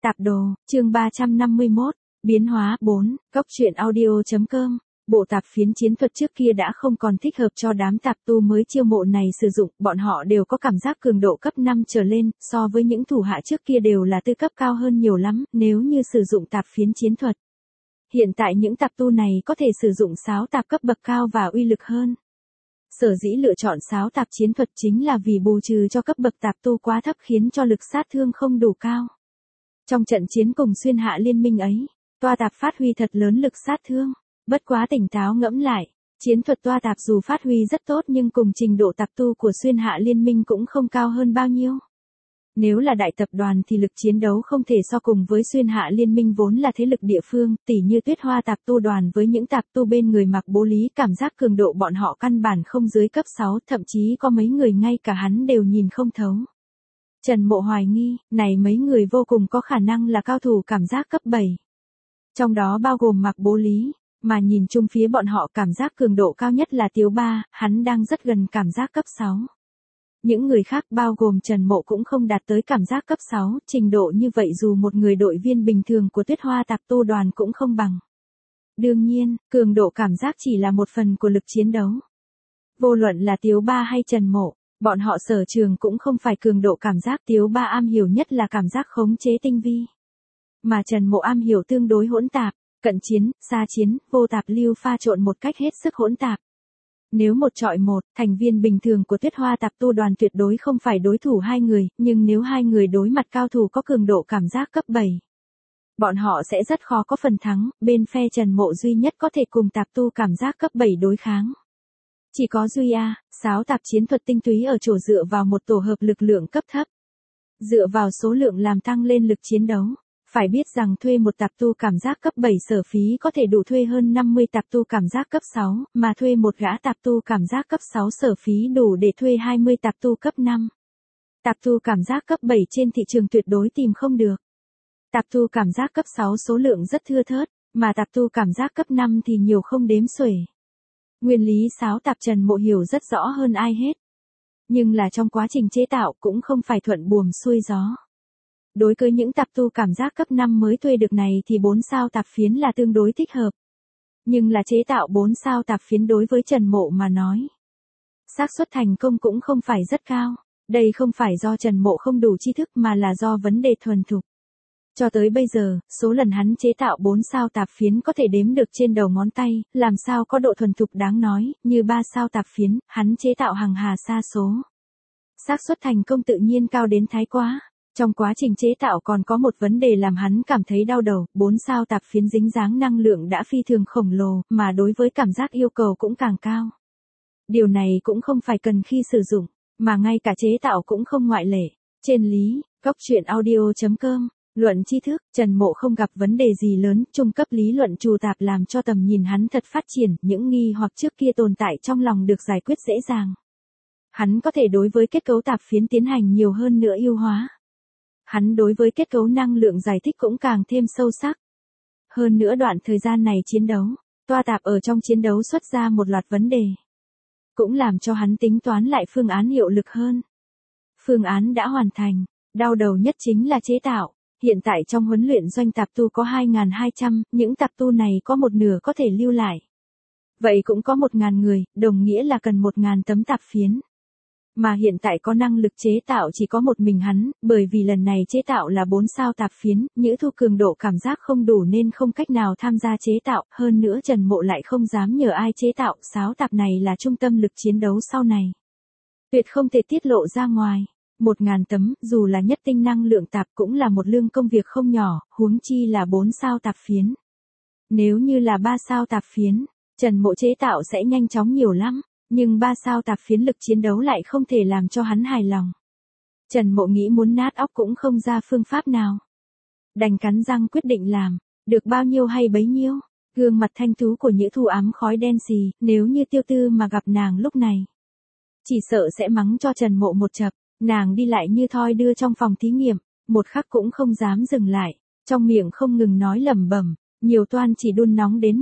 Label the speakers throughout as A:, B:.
A: Tạp đồ, chương 351, biến hóa 4, góc truyện audio.com. Bộ tạp phiến chiến thuật trước kia đã không còn thích hợp cho đám tạp tu mới chiêu mộ này sử dụng, bọn họ đều có cảm giác cường độ cấp 5 trở lên, so với những thủ hạ trước kia đều là tư cấp cao hơn nhiều lắm, nếu như sử dụng tạp phiến chiến thuật. Hiện tại những tạp tu này có thể sử dụng sáo tạp cấp bậc cao và uy lực hơn. Sở dĩ lựa chọn sáo tạp chiến thuật chính là vì bù trừ cho cấp bậc tạp tu quá thấp khiến cho lực sát thương không đủ cao. Trong trận chiến cùng xuyên hạ liên minh ấy, toa tạp phát huy thật lớn lực sát thương. Bất quá tỉnh táo ngẫm lại, chiến thuật toa tạp dù phát huy rất tốt nhưng cùng trình độ tạp tu của xuyên hạ liên minh cũng không cao hơn bao nhiêu. Nếu là đại tập đoàn thì lực chiến đấu không thể so cùng với xuyên hạ liên minh vốn là thế lực địa phương, tỉ như Tuyết Hoa tạp tu đoàn với những tạp tu bên người Mặc Bố Lý, cảm giác cường độ bọn họ căn bản không dưới cấp 6, thậm chí có mấy người ngay cả hắn đều nhìn không thấu. Trần Mộ hoài nghi, này mấy người vô cùng có khả năng là cao thủ cảm giác cấp 7. Trong đó bao gồm Mặc Bố Lý, mà nhìn chung phía bọn họ cảm giác cường độ cao nhất là Tiếu Ba, hắn đang rất gần cảm giác cấp 6. Những người khác bao gồm Trần Mộ cũng không đạt tới cảm giác cấp 6, trình độ như vậy dù một người đội viên bình thường của Tuyết Hoa tạp tu đoàn cũng không bằng. Đương nhiên, cường độ cảm giác chỉ là một phần của lực chiến đấu. Vô luận là Tiếu Ba hay Trần Mộ, bọn họ sở trường cũng không phải cường độ cảm giác. Tiếu Ba am hiểu nhất là cảm giác khống chế tinh vi. Mà Trần Mộ am hiểu tương đối hỗn tạp, cận chiến, xa chiến, vô tạp lưu pha trộn một cách hết sức hỗn tạp. Nếu một chọi một, thành viên bình thường của Tuyết Hoa tạp tu đoàn tuyệt đối không phải đối thủ hai người, nhưng nếu hai người đối mặt cao thủ có cường độ cảm giác cấp 7, bọn họ sẽ rất khó có phần thắng, bên phe Trần Mộ duy nhất có thể cùng tạp tu cảm giác cấp 7 đối kháng. Chỉ có duy sáo tạp chiến thuật tinh túy ở chỗ dựa vào một tổ hợp lực lượng cấp thấp. Dựa vào số lượng làm tăng lên lực chiến đấu. Phải biết rằng thuê một tạp tu cảm giác cấp 7 sở phí có thể đủ thuê hơn 50 tạp tu cảm giác cấp 6, mà thuê một gã tạp tu cảm giác cấp 6 sở phí đủ để thuê 20 tạp tu cấp 5. Tạp tu cảm giác cấp 7 trên thị trường tuyệt đối tìm không được. Tạp tu cảm giác cấp 6 số lượng rất thưa thớt, mà tạp tu cảm giác cấp 5 thì nhiều không đếm xuể. Nguyên lý sáo tạp Trần Mộ hiểu rất rõ hơn ai hết. Nhưng là trong quá trình chế tạo cũng không phải thuận buồm xuôi gió. Đối với những tạp tu cảm giác cấp 5 mới thuê được này thì 4 sao tạp phiến là tương đối thích hợp. Nhưng là chế tạo 4 sao tạp phiến đối với Trần Mộ mà nói, xác suất thành công cũng không phải rất cao. Đây không phải do Trần Mộ không đủ tri thức mà là do vấn đề thuần thục. Cho tới bây giờ, số lần hắn chế tạo 4 sao tạp phiến có thể đếm được trên đầu ngón tay, làm sao có độ thuần thục đáng nói, như 3 sao tạp phiến, hắn chế tạo hàng hà sa số. Xác suất thành công tự nhiên cao đến thái quá. Trong quá trình chế tạo còn có một vấn đề làm hắn cảm thấy đau đầu, 4 sao tạp phiến dính dáng năng lượng đã phi thường khổng lồ, mà đối với cảm giác yêu cầu cũng càng cao. Điều này cũng không phải cần khi sử dụng, mà ngay cả chế tạo cũng không ngoại lệ. Trên lý, góc truyện audio.com, luận tri thức, Trần Mộ không gặp vấn đề gì lớn, trung cấp lý luận trù tạp làm cho tầm nhìn hắn thật phát triển, những nghi hoặc trước kia tồn tại trong lòng được giải quyết dễ dàng. Hắn có thể đối với kết cấu tạp phiến tiến hành nhiều hơn nữa ưu hóa. Hắn đối với kết cấu năng lượng giải thích cũng càng thêm sâu sắc. Hơn nữa đoạn thời gian này chiến đấu, toa tạp ở trong chiến đấu xuất ra một loạt vấn đề. Cũng làm cho hắn tính toán lại phương án hiệu lực hơn. Phương án đã hoàn thành, đau đầu nhất chính là chế tạo. Hiện tại trong huấn luyện doanh tạp tu có 2.200, những tạp tu này có một nửa có thể lưu lại. Vậy cũng có 1.000 người, đồng nghĩa là cần 1.000 tấm tạp phiến. Mà hiện tại có năng lực chế tạo chỉ có một mình hắn, bởi vì lần này chế tạo là 4 sao tạp phiến, Nhữ Thu cường độ cảm giác không đủ nên không cách nào tham gia chế tạo, hơn nữa Trần Mộ lại không dám nhờ ai chế tạo, sáo tạp này là trung tâm lực chiến đấu sau này. Tuyệt không thể tiết lộ ra ngoài. 1.000 tấm, dù là nhất tinh năng lượng tạp cũng là một lương công việc không nhỏ, huống chi là 4 sao tạp phiến. Nếu như là 3 sao tạp phiến, Trần Mộ chế tạo sẽ nhanh chóng nhiều lắm. Nhưng 3 sao tạp phiến lực chiến đấu lại không thể làm cho hắn hài lòng. Trần Mộ nghĩ muốn nát óc cũng không ra phương pháp nào. Đành cắn răng quyết định làm, được bao nhiêu hay bấy nhiêu. Gương mặt thanh tú của Nhữ Thu ám khói đen xì, nếu như Tiêu Tư mà gặp nàng lúc này, chỉ sợ sẽ mắng cho Trần Mộ một chập. Nàng đi lại như thoi đưa trong phòng thí nghiệm, một khắc cũng không dám dừng lại, trong miệng không ngừng nói lẩm bẩm, nhiều toan chỉ đun nóng đến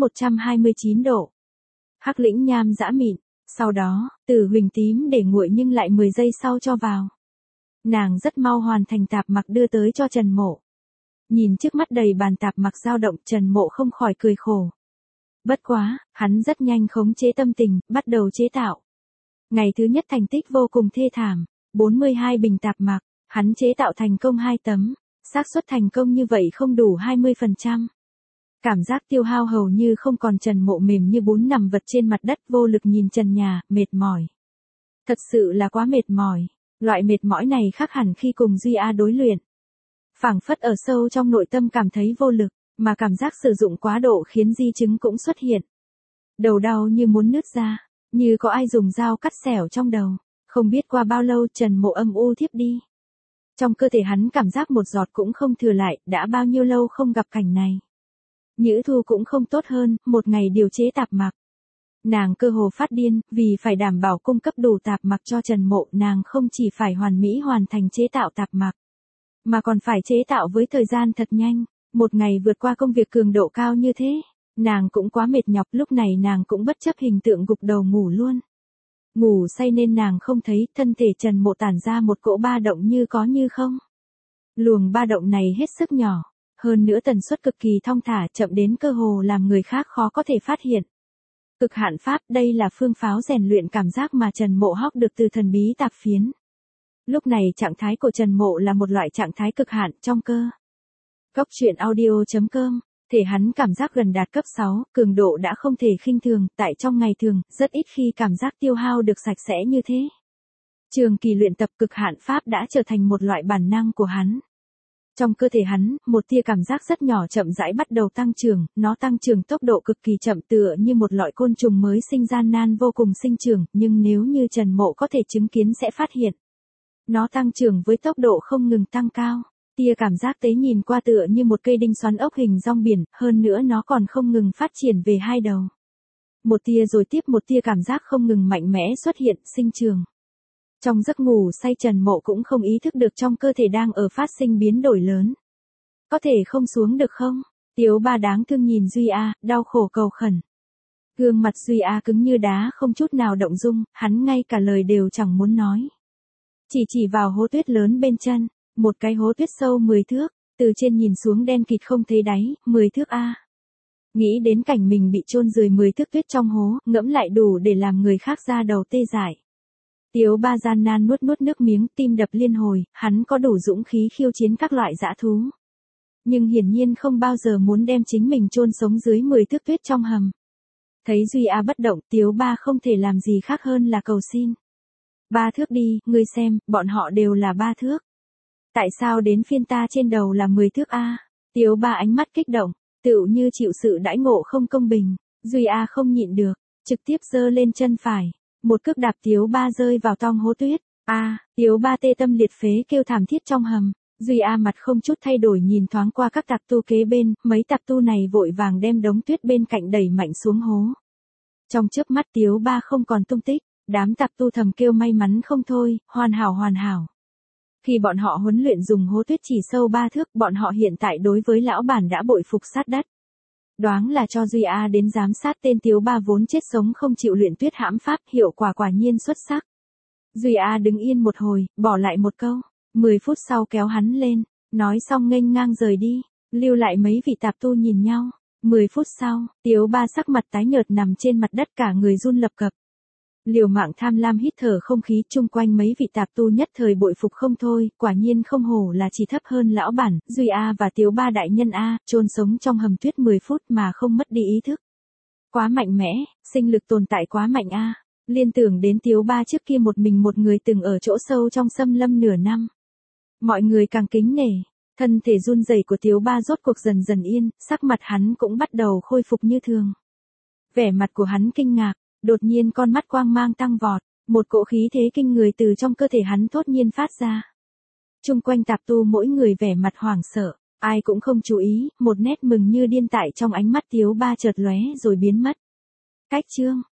A: 129 độ. Hắc lĩnh nham giã mịn. Sau đó, từ huỳnh tím để nguội nhưng lại 10 giây sau cho vào. Nàng rất mau hoàn thành tạp mặc đưa tới cho Trần Mộ. Nhìn trước mắt đầy bàn tạp mặc dao động, Trần Mộ không khỏi cười khổ. Bất quá, hắn rất nhanh khống chế tâm tình, bắt đầu chế tạo. Ngày thứ nhất thành tích vô cùng thê thảm, 42 bình tạp mặc, hắn chế tạo thành công 2 tấm, xác suất thành công như vậy không đủ 20%. Cảm giác tiêu hao hầu như không còn, Trần Mộ mềm như bún nằm vật trên mặt đất vô lực nhìn trần nhà, mệt mỏi. Thật sự là quá mệt mỏi, loại mệt mỏi này khác hẳn khi cùng Duy A đối luyện. Phảng phất ở sâu trong nội tâm cảm thấy vô lực, mà cảm giác sử dụng quá độ khiến di chứng cũng xuất hiện. Đầu đau như muốn nứt ra, như có ai dùng dao cắt xẻo trong đầu. Không biết qua bao lâu Trần Mộ âm u thiếp đi. Trong cơ thể hắn cảm giác một giọt cũng không thừa lại, đã bao nhiêu lâu không gặp cảnh này. Nhữ Thu cũng không tốt hơn, một ngày điều chế tạp mặc. Nàng cơ hồ phát điên, vì phải đảm bảo cung cấp đủ tạp mặc cho Trần Mộ, nàng không chỉ phải hoàn mỹ hoàn thành chế tạo tạp mặc, mà còn phải chế tạo với thời gian thật nhanh. Một ngày vượt qua công việc cường độ cao như thế, nàng cũng quá mệt nhọc, lúc này nàng cũng bất chấp hình tượng gục đầu ngủ luôn. Ngủ say nên nàng không thấy, thân thể Trần Mộ tản ra một cỗ ba động như có như không. Luồng ba động này hết sức nhỏ, hơn nữa tần suất cực kỳ thong thả, chậm đến cơ hồ làm người khác khó có thể phát hiện. Cực hạn pháp, đây là phương pháo rèn luyện cảm giác mà Trần Mộ học được từ thần bí tạp phiến. Lúc này trạng thái của Trần Mộ là một loại trạng thái cực hạn trong cơ. Góc truyện audio.com, thể hắn cảm giác gần đạt cấp 6, cường độ đã không thể khinh thường, tại trong ngày thường, rất ít khi cảm giác tiêu hao được sạch sẽ như thế. Trường kỳ luyện tập cực hạn pháp đã trở thành một loại bản năng của hắn. Trong cơ thể hắn, một tia cảm giác rất nhỏ chậm rãi bắt đầu tăng trưởng, nó tăng trưởng tốc độ cực kỳ chậm tựa như một loại côn trùng mới sinh gian nan vô cùng sinh trưởng, nhưng nếu như Trần Mộ có thể chứng kiến sẽ phát hiện. Nó tăng trưởng với tốc độ không ngừng tăng cao. Tia cảm giác tế nhìn qua tựa như một cây đinh xoắn ốc hình rong biển, hơn nữa nó còn không ngừng phát triển về hai đầu. Một tia rồi tiếp một tia cảm giác không ngừng mạnh mẽ xuất hiện, sinh trường. Trong giấc ngủ say Trần Mộ cũng không ý thức được trong cơ thể đang ở phát sinh biến đổi lớn. Có thể không xuống được không? Tiếu Ba đáng thương nhìn Duy A, đau khổ cầu khẩn. Gương mặt Duy A cứng như đá không chút nào động dung, hắn ngay cả lời đều chẳng muốn nói. Chỉ vào hố tuyết lớn bên chân, một cái hố tuyết sâu 10 thước, từ trên nhìn xuống đen kịt không thấy đáy, 10 thước A. Nghĩ đến cảnh mình bị chôn dưới 10 thước tuyết trong hố, ngẫm lại đủ để làm người khác ra đầu tê dại. Tiếu Ba gian nan nuốt nước miếng, tim đập liên hồi, hắn có đủ dũng khí khiêu chiến các loại dã thú. Nhưng hiển nhiên không bao giờ muốn đem chính mình chôn sống dưới 10 thước tuyết trong hầm. Thấy Duy A bất động, Tiếu Ba không thể làm gì khác hơn là cầu xin. 3 thước đi, ngươi xem, bọn họ đều là 3 thước. Tại sao đến phiên ta trên đầu là 10 thước A? Tiếu Ba ánh mắt kích động, tựu như chịu sự đãi ngộ không công bình. Duy A không nhịn được, trực tiếp giơ lên chân phải. Một cước đạp Tiếu Ba rơi vào tong hố tuyết. Tiếu Ba tê tâm liệt phế kêu thảm thiết trong hầm. Duy A mặt không chút thay đổi nhìn thoáng qua các tạp tu kế bên, mấy tạp tu này vội vàng đem đống tuyết bên cạnh đẩy mạnh xuống hố. Trong chớp mắt Tiếu Ba không còn tung tích, đám tạp tu thầm kêu may mắn không thôi, hoàn hảo. Khi bọn họ huấn luyện dùng hố tuyết chỉ sâu 3 thước, bọn họ hiện tại đối với lão bản đã bội phục sát đất. Đoán là cho Duy A đến giám sát tên Tiếu Ba vốn chết sống không chịu luyện tuyết hãm pháp, hiệu quả quả nhiên xuất sắc. Duy A đứng yên một hồi, bỏ lại một câu, 10 phút sau kéo hắn lên, nói xong nghênh ngang rời đi, lưu lại mấy vị tạp tu nhìn nhau. 10 phút sau, Tiếu Ba sắc mặt tái nhợt nằm trên mặt đất cả người run lập cập. Liều mạng tham lam hít thở không khí, chung quanh mấy vị tạp tu nhất thời bội phục không thôi, quả nhiên không hổ là chỉ thấp hơn lão bản, Duy A và Tiếu Ba đại nhân A, chôn sống trong hầm tuyết 10 phút mà không mất đi ý thức. Quá mạnh mẽ, sinh lực tồn tại quá mạnh A. Liên tưởng đến Tiếu Ba trước kia một mình một người từng ở chỗ sâu trong xâm lâm nửa năm. Mọi người càng kính nể, thân thể run rẩy của Tiếu Ba rốt cuộc dần dần yên, sắc mặt hắn cũng bắt đầu khôi phục như thường. Vẻ mặt của hắn kinh ngạc. Đột nhiên con mắt quang mang tăng vọt, một cỗ khí thế kinh người từ trong cơ thể hắn thốt nhiên phát ra. Chung quanh tạp tu mỗi người vẻ mặt hoảng sợ, ai cũng không chú ý, một nét mừng như điên tại trong ánh mắt Tiếu Ba chợt lóe rồi biến mất. Cách chương